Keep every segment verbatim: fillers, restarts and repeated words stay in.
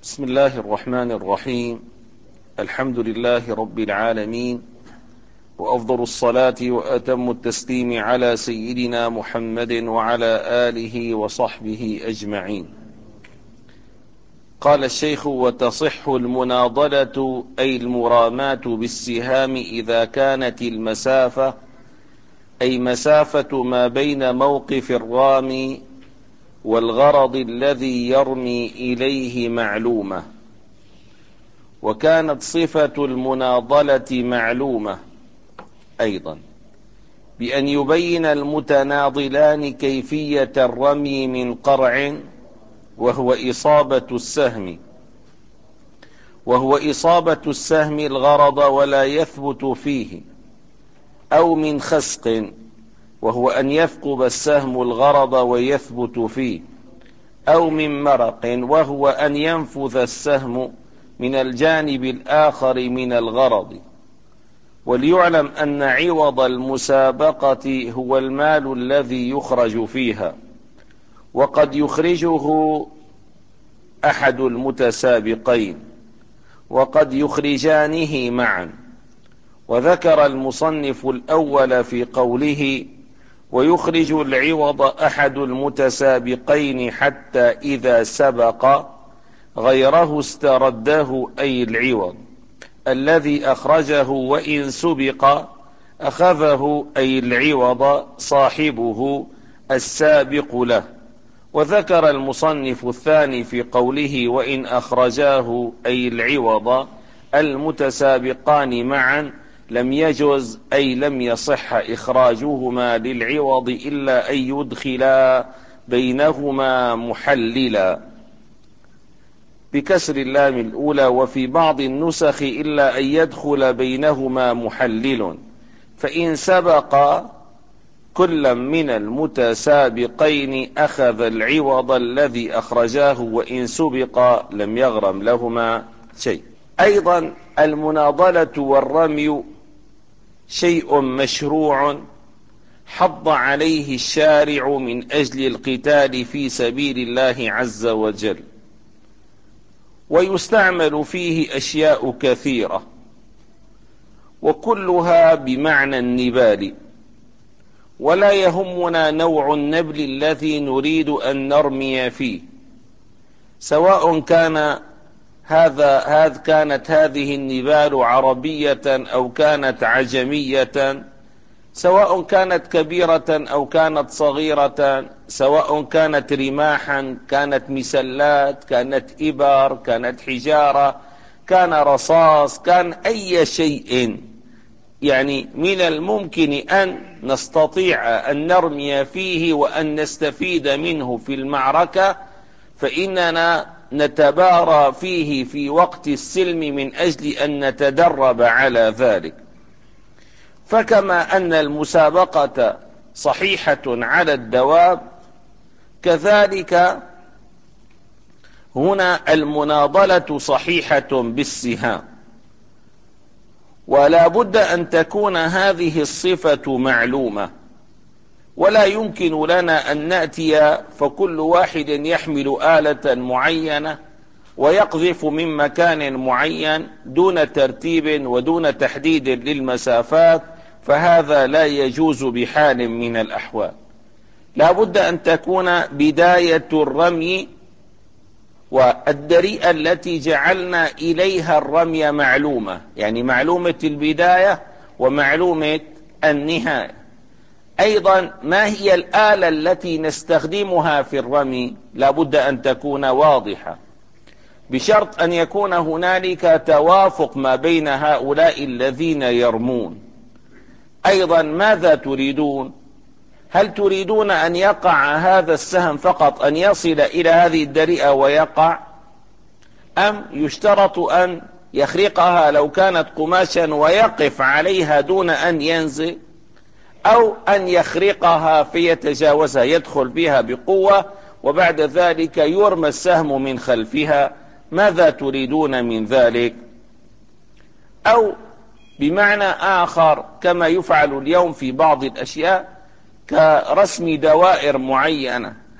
بسم الله الرحمن الرحيم. الحمد لله رب العالمين، وأفضل الصلاة وأتم التسليم على سيدنا محمد وعلى آله وصحبه أجمعين. قال الشيخ: وتصح المناضلة أي المراماة بالسهام إذا كانت المسافة أي مسافة ما بين موقف الرامي والغرض الذي يرمي إليه معلومة، وكانت صفة المناضلة معلومة أيضا بأن يبين المتناضلان كيفية الرمي من قرع وهو إصابة السهم وهو إصابة السهم الغرض ولا يثبت فيه، أو من خسق وهو أن يثقب السهم الغرض ويثبت فيه، أو من مرق وهو أن ينفذ السهم من الجانب الآخر من الغرض. وليعلم أن عوض المسابقة هو المال الذي يخرج فيها، وقد يخرجه أحد المتسابقين وقد يخرجانه معا. وذكر المصنف الأول في قوله: ويخرج العوض أحد المتسابقين حتى إذا سبق غيره استرده، أي العوض الذي أخرجه وإن سبق أخذه، أي العوض صاحبه السابق له. وذكر المصنف الثاني في قوله: وإن أخرجاه أي العوض المتسابقان معا لم يجز، أي لم يصح إخراجهما للعوض إلا أن يدخلا بينهما محللا بكسر اللام الأولى، وفي بعض النسخ إلا أن يدخل بينهما محلل، فإن سبق كل من المتسابقين أخذ العوض الذي أخرجاه، وإن سبق لم يغرم لهما شيء. أيضا المناضلة والرمي شيء مشروع حض عليه الشارع من أجل القتال في سبيل الله عز وجل، ويستعمل فيه أشياء كثيرة وكلها بمعنى النبال، ولا يهمنا نوع النبل الذي نريد أن نرمي فيه، سواء كان هذا هذ كانت هذه النبال عربية أو كانت عجمية، سواء كانت كبيرة أو كانت صغيرة، سواء كانت رماحا كانت مسلات كانت إبر كانت حجارة كان رصاص كان أي شيء، يعني من الممكن أن نستطيع أن نرمي فيه وأن نستفيد منه في المعركة، فإننا نتبارى فيه في وقت السلم من أجل أن نتدرب على ذلك. فكما أن المسابقة صحيحة على الدواب، كذلك هنا المناضلة صحيحة بالسهام، ولا بد أن تكون هذه الصفة معلومة، ولا يمكن لنا أن نأتي فكل واحد يحمل آلة معينة ويقذف من مكان معين دون ترتيب ودون تحديد للمسافات، فهذا لا يجوز بحال من الأحوال. لا بد أن تكون بداية الرمي والدريئة التي جعلنا إليها الرمي معلومة، يعني معلومة البداية ومعلومة النهاية. أيضا ما هي الآلة التي نستخدمها في الرمي؟ لا بد أن تكون واضحة، بشرط أن يكون هنالك توافق ما بين هؤلاء الذين يرمون. أيضا ماذا تريدون؟ هل تريدون أن يقع هذا السهم فقط، أن يصل إلى هذه الدريئة ويقع، أم يشترط أن يخرقها لو كانت قماشا ويقف عليها دون أن ينزل، أو أن يخرقها فيتجاوزها يدخل فيها بقوة وبعد ذلك يرمى السهم من خلفها؟ ماذا تريدون من ذلك؟ أو بمعنى آخر كما يفعل اليوم في بعض الأشياء كرسم دوائر معينة،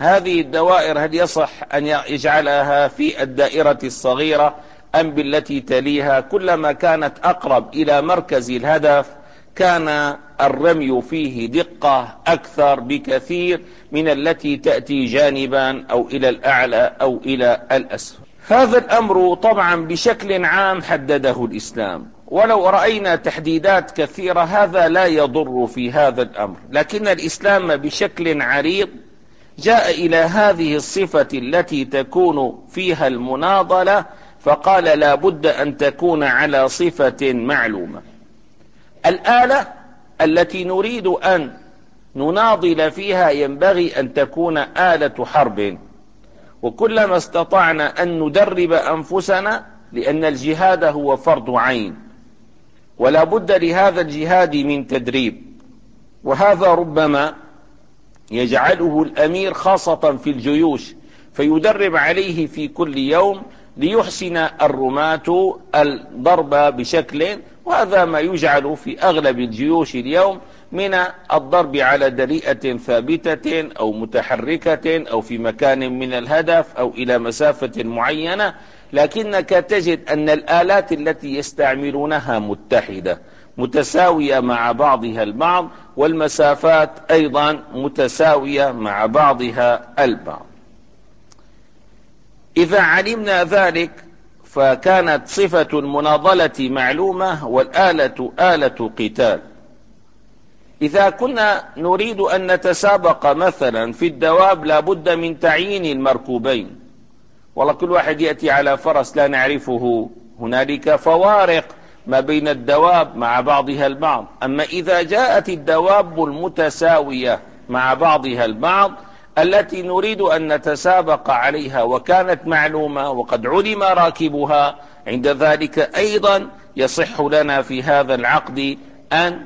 هذه الدوائر هل يصح أن يجعلها في الدائرة الصغيرة أم بالتي تليها؟ كلما كانت أقرب إلى مركز الهدف كان الرمي فيه دقة أكثر بكثير من التي تأتي جانبا أو إلى الأعلى أو إلى الأسفل. هذا الأمر طبعا بشكل عام حدده الإسلام، ولو رأينا تحديدات كثيرة هذا لا يضر في هذا الأمر، لكن الإسلام بشكل عريض جاء إلى هذه الصفة التي تكون فيها المناضلة فقال لا بد أن تكون على صفة معلومة. الآلة التي نريد أن نناضل فيها ينبغي أن تكون آلة حرب، وكلما استطعنا أن ندرب أنفسنا، لأن الجهاد هو فرض عين ولا بد لهذا الجهاد من تدريب، وهذا ربما يجعله الأمير خاصة في الجيوش فيدرب عليه في كل يوم ليحسن الرماة الضرب بشكل، وهذا ما يجعل في أغلب الجيوش اليوم من الضرب على دليئة ثابتة أو متحركة أو في مكان من الهدف أو إلى مسافة معينة، لكنك تجد أن الآلات التي يستعملونها متحدة متساوية مع بعضها البعض، والمسافات أيضا متساوية مع بعضها البعض. إذا علمنا ذلك فكانت صفة المناضلة معلومة والآلة آلة قتال. إذا كنا نريد أن نتسابق مثلا في الدواب لابد من تعيين المركوبين، والله كل واحد يأتي على فرس لا نعرفه، هنالك فوارق ما بين الدواب مع بعضها البعض. أما إذا جاءت الدواب المتساوية مع بعضها البعض التي نريد أن نتسابق عليها وكانت معلومة وقد علم راكبها، عند ذلك أيضا يصح لنا في هذا العقد أن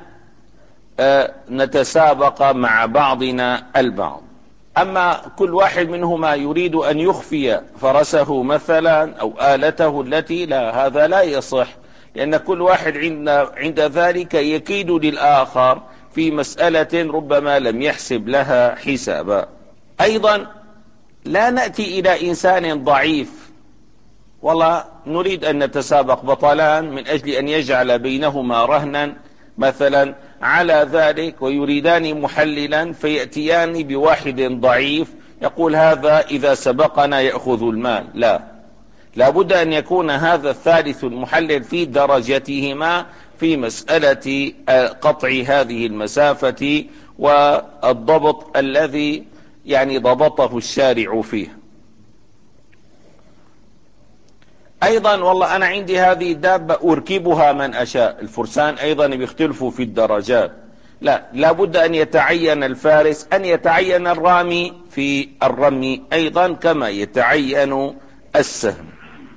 نتسابق مع بعضنا البعض. أما كل واحد منهما يريد أن يخفي فرسه مثلا أو آلته التي لا، هذا لا يصح، لأن كل واحد عند, عند ذلك يكيد للآخر في مسألة ربما لم يحسب لها حسابا. أيضا لا نأتي إلى إنسان ضعيف والله نريد أن نتسابق بطلان من أجل أن يجعل بينهما رهنا مثلا على ذلك، ويريدان محللا فيأتيان بواحد ضعيف يقول هذا إذا سبقنا يأخذ المال. لا، لابد أن يكون هذا الثالث المحلل في درجتهما في مسألة قطع هذه المسافة والضبط الذي يعني ضبطه الشارع فيه. أيضا والله أنا عندي هذه الدابة أركبها من أشاء، الفرسان أيضا بيختلفوا في الدرجات، لا، لابد أن يتعين الفارس، أن يتعين الرامي في الرمي أيضا كما يتعين السهم.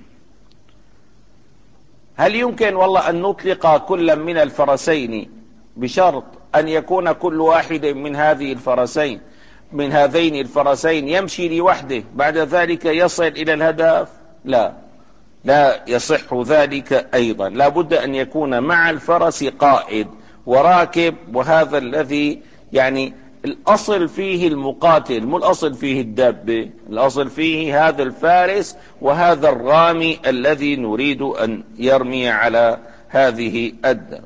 هل يمكن والله أن نطلق كل من الفرسين بشرط أن يكون كل واحد من هذه الفرسين من هذين الفرسين يمشي لوحده بعد ذلك يصل إلى الهدف؟ لا، لا يصح ذلك أيضا، لا بد أن يكون مع الفرس قائد وراكب، وهذا الذي يعني الأصل فيه المقاتل، مو الأصل فيه الدابة، الأصل فيه هذا الفارس وهذا الرامي الذي نريد أن يرمي على هذه الدابة.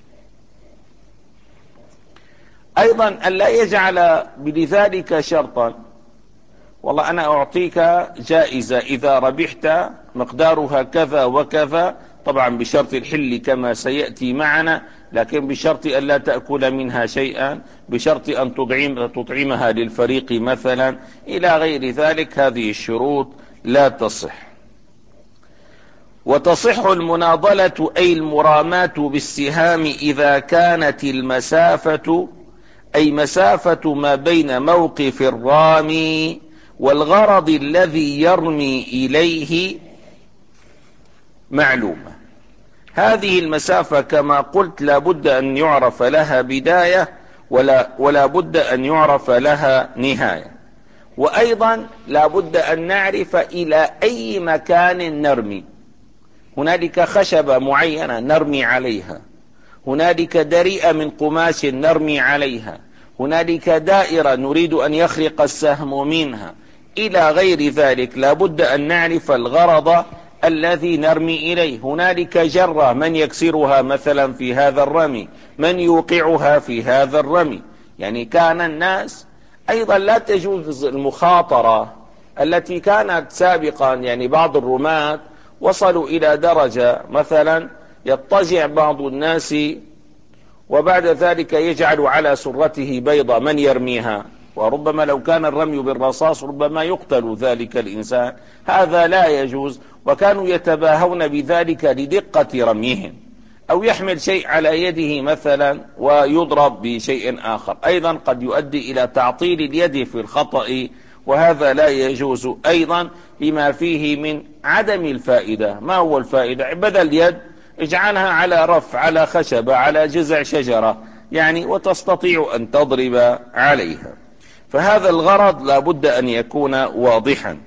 أيضا أن لا يجعل بذلك شرطا، والله أنا أعطيك جائزة إذا ربحت مقدارها كذا وكذا، طبعا بشرط الحل كما سيأتي معنا، لكن بشرط أن لا تأكل منها شيئا، بشرط أن تطعم تطعمها للفريق مثلا إلى غير ذلك. هذه الشروط لا تصح. وتصح المناضلة أي المراماة بالسهام إذا كانت المسافة أي مسافة ما بين موقف الرامي والغرض الذي يرمي إليه معلومة. هذه المسافة كما قلت لا بد أن يعرف لها بداية ولا, ولا بد أن يعرف لها نهاية، وأيضا لا بد أن نعرف إلى أي مكان نرمي. هنالك خشبة معينة نرمي عليها، هنالك دريئة من قماش نرمي عليها، هنالك دائرة نريد أن يخرق السهم منها، إلى غير ذلك. لا بد أن نعرف الغرض الذي نرمي إليه. هنالك جرة، من يكسرها مثلا في هذا الرمي، من يوقعها في هذا الرمي. يعني كان الناس أيضا لا تجوز المخاطرة التي كانت سابقا. يعني بعض الرماة وصلوا إلى درجة مثلا يضطجع بعض الناس وبعد ذلك يجعل على سرته بيضة من يرميها، وربما لو كان الرمي بالرصاص ربما يقتل ذلك الإنسان. هذا لا يجوز، وكانوا يتباهون بذلك لدقة رميهم. أو يحمل شيء على يده مثلا ويضرب بشيء آخر، أيضا قد يؤدي إلى تعطيل اليد في الخطأ، وهذا لا يجوز أيضا لما فيه من عدم الفائدة. ما هو الفائدة؟ بدل يد اجعلها على رف، على خشبة، على جذع شجرة، يعني وتستطيع أن تضرب عليها. فهذا الغرض لا بد أن يكون واضحا.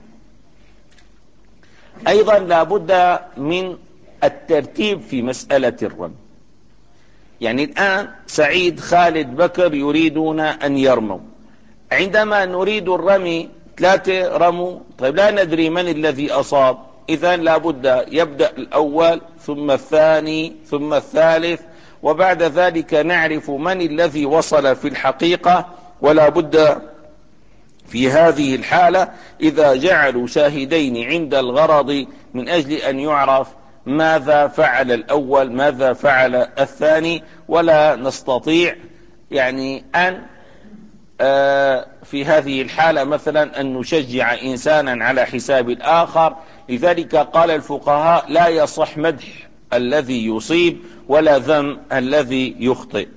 أيضا لا بد من الترتيب في مسألة الرمي. يعني الآن سعيد، خالد، بكر يريدون أن يرموا. عندما نريد الرمي ثلاثة رموا، طيب لا ندري من الذي أصاب، إذن لا بد يبدأ الأول ثم الثاني ثم الثالث، وبعد ذلك نعرف من الذي وصل في الحقيقة. ولا بد في هذه الحالة إذا جعلوا شاهدين عند الغرض من أجل أن يعرف ماذا فعل الأول ماذا فعل الثاني. ولا نستطيع يعني أن في هذه الحالة مثلا أن نشجع إنسانا على حساب الآخر. لذلك قال الفقهاء لا يصح مدح الذي يصيب ولا ذم الذي يخطئ.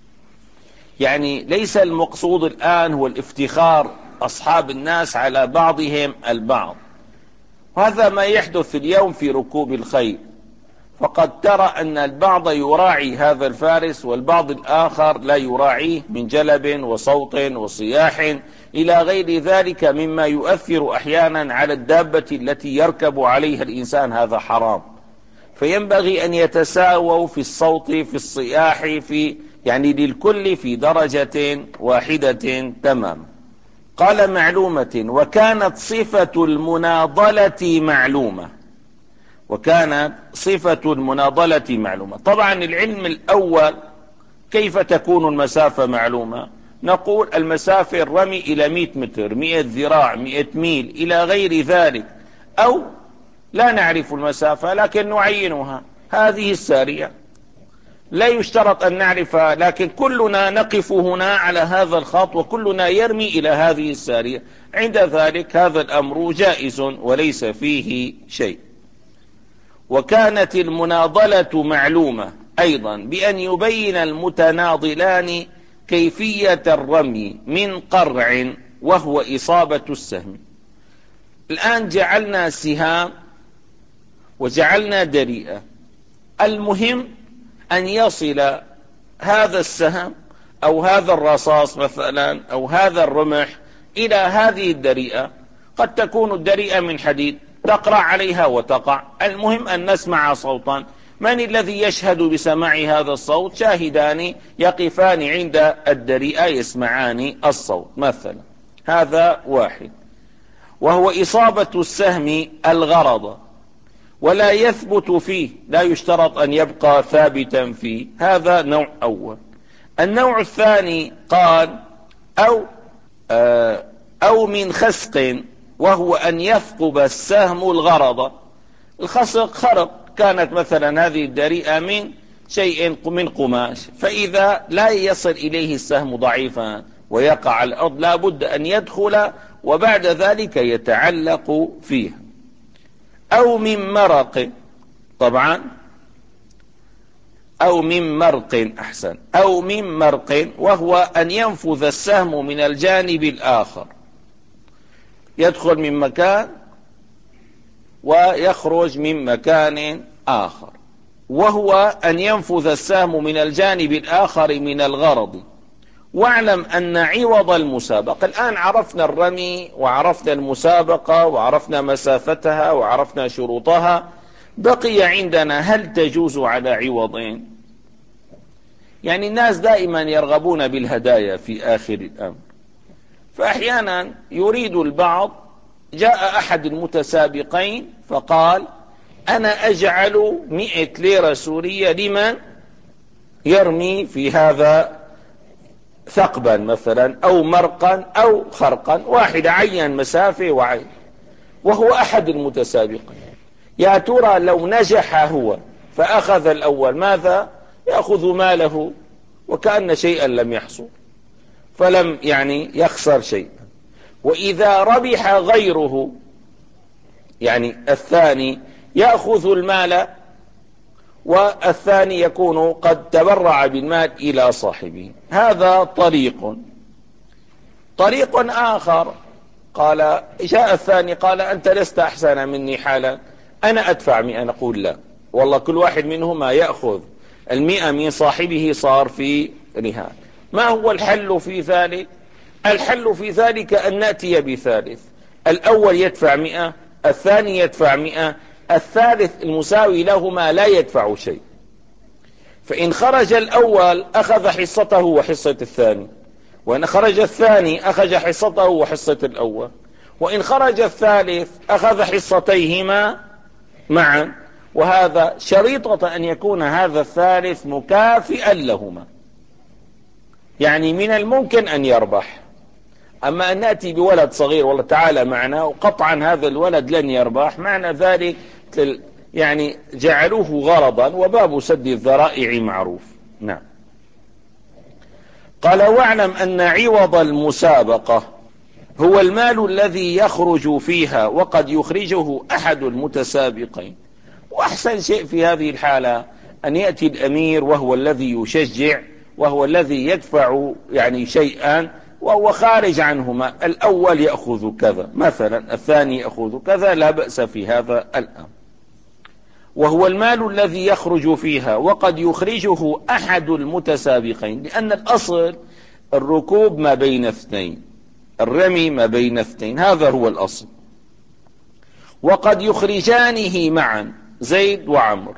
يعني ليس المقصود الآن هو الافتخار أصحاب الناس على بعضهم البعض، وهذا ما يحدث اليوم في ركوب الخيل. فقد ترى أن البعض يراعي هذا الفارس والبعض الآخر لا يراعيه، من جلب وصوت وصياح إلى غير ذلك مما يؤثر أحيانا على الدابة التي يركب عليها الإنسان. هذا حرام. فينبغي أن يتساووا في الصوت، في الصياح، في يعني للكل في درجة واحدة تمام. قال معلومة، وكانت صفة المناضلة معلومة. وكانت صفة المناضلة معلومة. طبعا العلم الأول كيف تكون المسافة معلومة؟ نقول المسافة الرمي إلى مئة متر، مئة ذراع، مئة ميل إلى غير ذلك، أو لا نعرف المسافة لكن نعينها، هذه السارية. لا يشترط أن نعرفها، لكن كلنا نقف هنا على هذا الخط وكلنا يرمي إلى هذه السارية. عند ذلك هذا الأمر جائز وليس فيه شيء. وكانت المناضلة معلومة أيضا بأن يبين المتناضلان كيفية الرمي من قرع وهو إصابة السهم. الآن جعلنا سهام وجعلنا دريئة، المهم أن يصل هذا السهم أو هذا الرصاص مثلا أو هذا الرمح إلى هذه الدريئة. قد تكون الدريئة من حديد تقرع عليها وتقع، المهم أن نسمع صوتا. من الذي يشهد بسماع هذا الصوت؟ شاهدان يقفان عند الدريئة يسمعان الصوت مثلا. هذا واحد. وهو إصابة السهم الغرض، ولا يثبت فيه، لا يشترط أن يبقى ثابتا فيه. هذا نوع أول. النوع الثاني قال أو آه أو من خسق، وهو أن يثقب السهم الغرض. الخسق خرق، كانت مثلا هذه الدريئة من شيء من قماش، فإذا لا يصل إليه السهم ضعيفا ويقع على الأرض لا بد أن يدخل وبعد ذلك يتعلق فيها. أو من مرق، طبعا أو من مرق أحسن أو من مرق، وهو أن ينفذ السهم من الجانب الآخر، يدخل من مكان ويخرج من مكان آخر. وهو أن ينفذ السهم من الجانب الآخر من الغرض. واعلم أن عوض المسابقة، الآن عرفنا الرمي وعرفنا المسابقة وعرفنا مسافتها وعرفنا شروطها، بقي عندنا هل تجوز على عوضين؟ يعني الناس دائما يرغبون بالهدايا في آخر الأمر، فأحيانا يريد البعض، جاء أحد المتسابقين فقال أنا أجعل مئة ليرة سورية لمن يرمي في هذا ثقبا مثلا أو مرقا أو خرقا، واحد عين مسافة وعين، وهو أحد المتسابقين. يا ترى لو نجح هو فأخذ الأول ماذا؟ يأخذ ماله وكأن شيئا لم يحصل، فلم يعني يخسر شيئا. وإذا ربح غيره يعني الثاني يأخذ المال، والثاني يكون قد تبرع بالمال إلى صاحبه. هذا طريق. طريق آخر قال، جاء الثاني قال أنت لست أحسن مني حالا، أنا أدفع مئة. نقول لا، والله كل واحد منهما يأخذ المئة من صاحبه، صار في رهان. ما هو الحل في ذلك؟ الحل في ذلك أن نأتي بثالث، الأول يدفع مئة، الثاني يدفع مئة، الثالث المساوي لهما لا يدفع شيء. فإن خرج الأول أخذ حصته وحصة الثاني، وإن خرج الثاني أخذ حصته وحصة الأول، وإن خرج الثالث أخذ حصتيهما معا. وهذا شريطة أن يكون هذا الثالث مكافئا لهما، يعني من الممكن أن يربح. أما أن نأتي بولد صغير والله تعالى معنا، وقطعا هذا الولد لن يربح، معنى ذلك يعني جعلوه غرضا، وباب سد الذرائع معروف. نعم. قال واعلم أن عوض المسابقة هو المال الذي يخرج فيها وقد يخرجه أحد المتسابقين. وأحسن شيء في هذه الحالة أن يأتي الأمير وهو الذي يشجع، وهو الذي يدفع يعني شيئا، وهو خارج عنهما. الأول يأخذ كذا مثلا، الثاني يأخذ كذا، لا بأس في هذا الأمر. وهو المال الذي يخرج فيها وقد يخرجه أحد المتسابقين، لأن الأصل الركوب ما بين اثنين، الرمي ما بين اثنين، هذا هو الأصل. وقد يخرجانه معا زيد وعمر.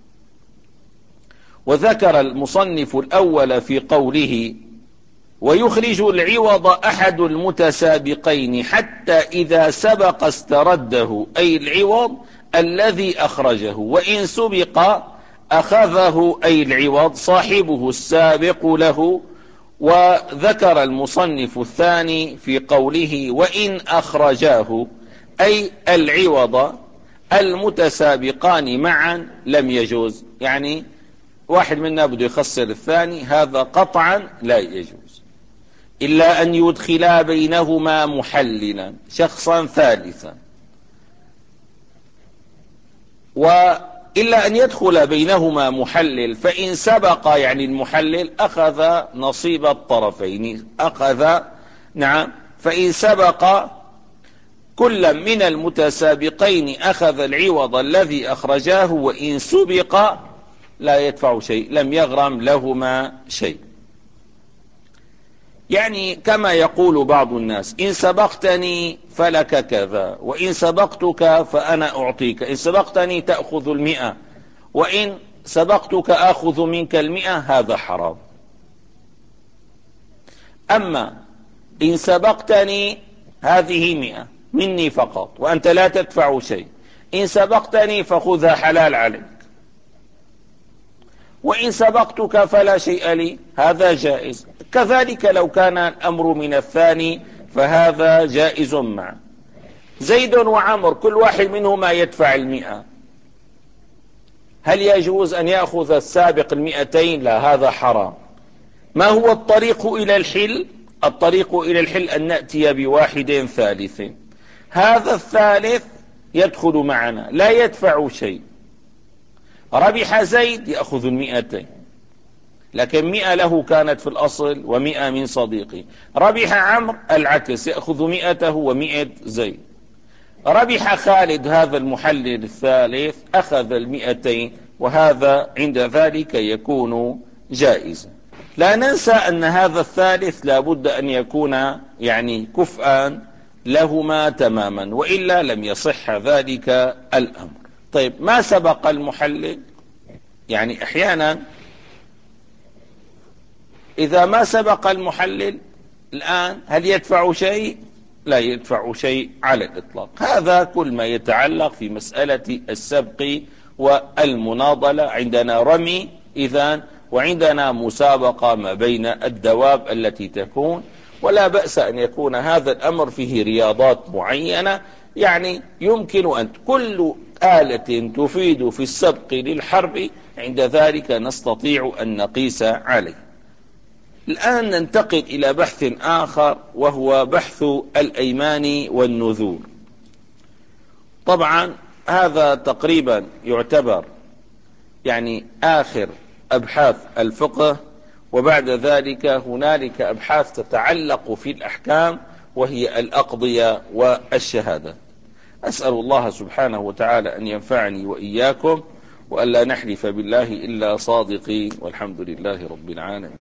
وذكر المصنف الأول في قوله ويخرج العوض أحد المتسابقين حتى إذا سبق استرده، أي العوض الذي أخرجه، وإن سبق أخذه، أي العوض صاحبه السابق له. وذكر المصنف الثاني في قوله وإن أخرجاه، أي العوض المتسابقان معا لم يجوز، يعني واحد منا بده يخسر الثاني، هذا قطعا لا يجوز، إلا أن يدخلا بينهما محللا شخصا ثالثا. وإلا أن يدخل بينهما محلل، فإن سبق يعني المحلل أخذ نصيب الطرفين، أخذ نعم. فإن سبق كل من المتسابقين أخذ العوض الذي أخرجاه، وإن سبق لا يدفع شيء، لم يغرم لهما شيء. يعني كما يقول بعض الناس إن سبقتني فلك كذا، وإن سبقتك فأنا أعطيك، إن سبقتني تأخذ المئة، وإن سبقتك أخذ منك المئة، هذا حرام. أما إن سبقتني هذه مئة مني فقط وأنت لا تدفع شيء، إن سبقتني فخذها حلال عليك، وإن سبقتك فلا شيء لي، هذا جائز. كذلك لو كان الأمر من الثاني فهذا جائز معه. زيد وعمر كل واحد منهما يدفع المئة، هل يجوز أن يأخذ السابق المئتين؟ لا، هذا حرام. ما هو الطريق إلى الحل؟ الطريق إلى الحل أن نأتي بواحد ثالث، هذا الثالث يدخل معنا لا يدفع شيء. ربح زيد يأخذ المئتين، لكن مئة له كانت في الأصل ومئة من صديقه. ربح عمرو العكس، يأخذ مئته ومئة زيد. ربح خالد هذا المحلل الثالث أخذ المئتين، وهذا عند ذلك يكون جائزا. لا ننسى أن هذا الثالث لا بد أن يكون يعني كفءا لهما تماما، وإلا لم يصح ذلك الأمر. طيب ما سبق المحلل؟ يعني أحيانا إذا ما سبق المحلل الآن هل يدفع شيء؟ لا يدفع شيء على الإطلاق. هذا كل ما يتعلق في مسألة السبق والمناضلة. عندنا رمي إذن، وعندنا مسابقة ما بين الدواب التي تكون، ولا بأس أن يكون هذا الأمر فيه رياضات معينة، يعني يمكن أن كل آلة تفيد في السبق للحرب عند ذلك نستطيع أن نقيس عليه. الآن ننتقل إلى بحث آخر وهو بحث الأيمان والنذور. طبعا هذا تقريبا يعتبر يعني آخر أبحاث الفقه، وبعد ذلك هنالك أبحاث تتعلق في الأحكام وهي الأقضية والشهادة. أسأل الله سبحانه وتعالى أن ينفعني وإياكم، وأن لا نحلف بالله إلا صادقين، والحمد لله رب العالمين.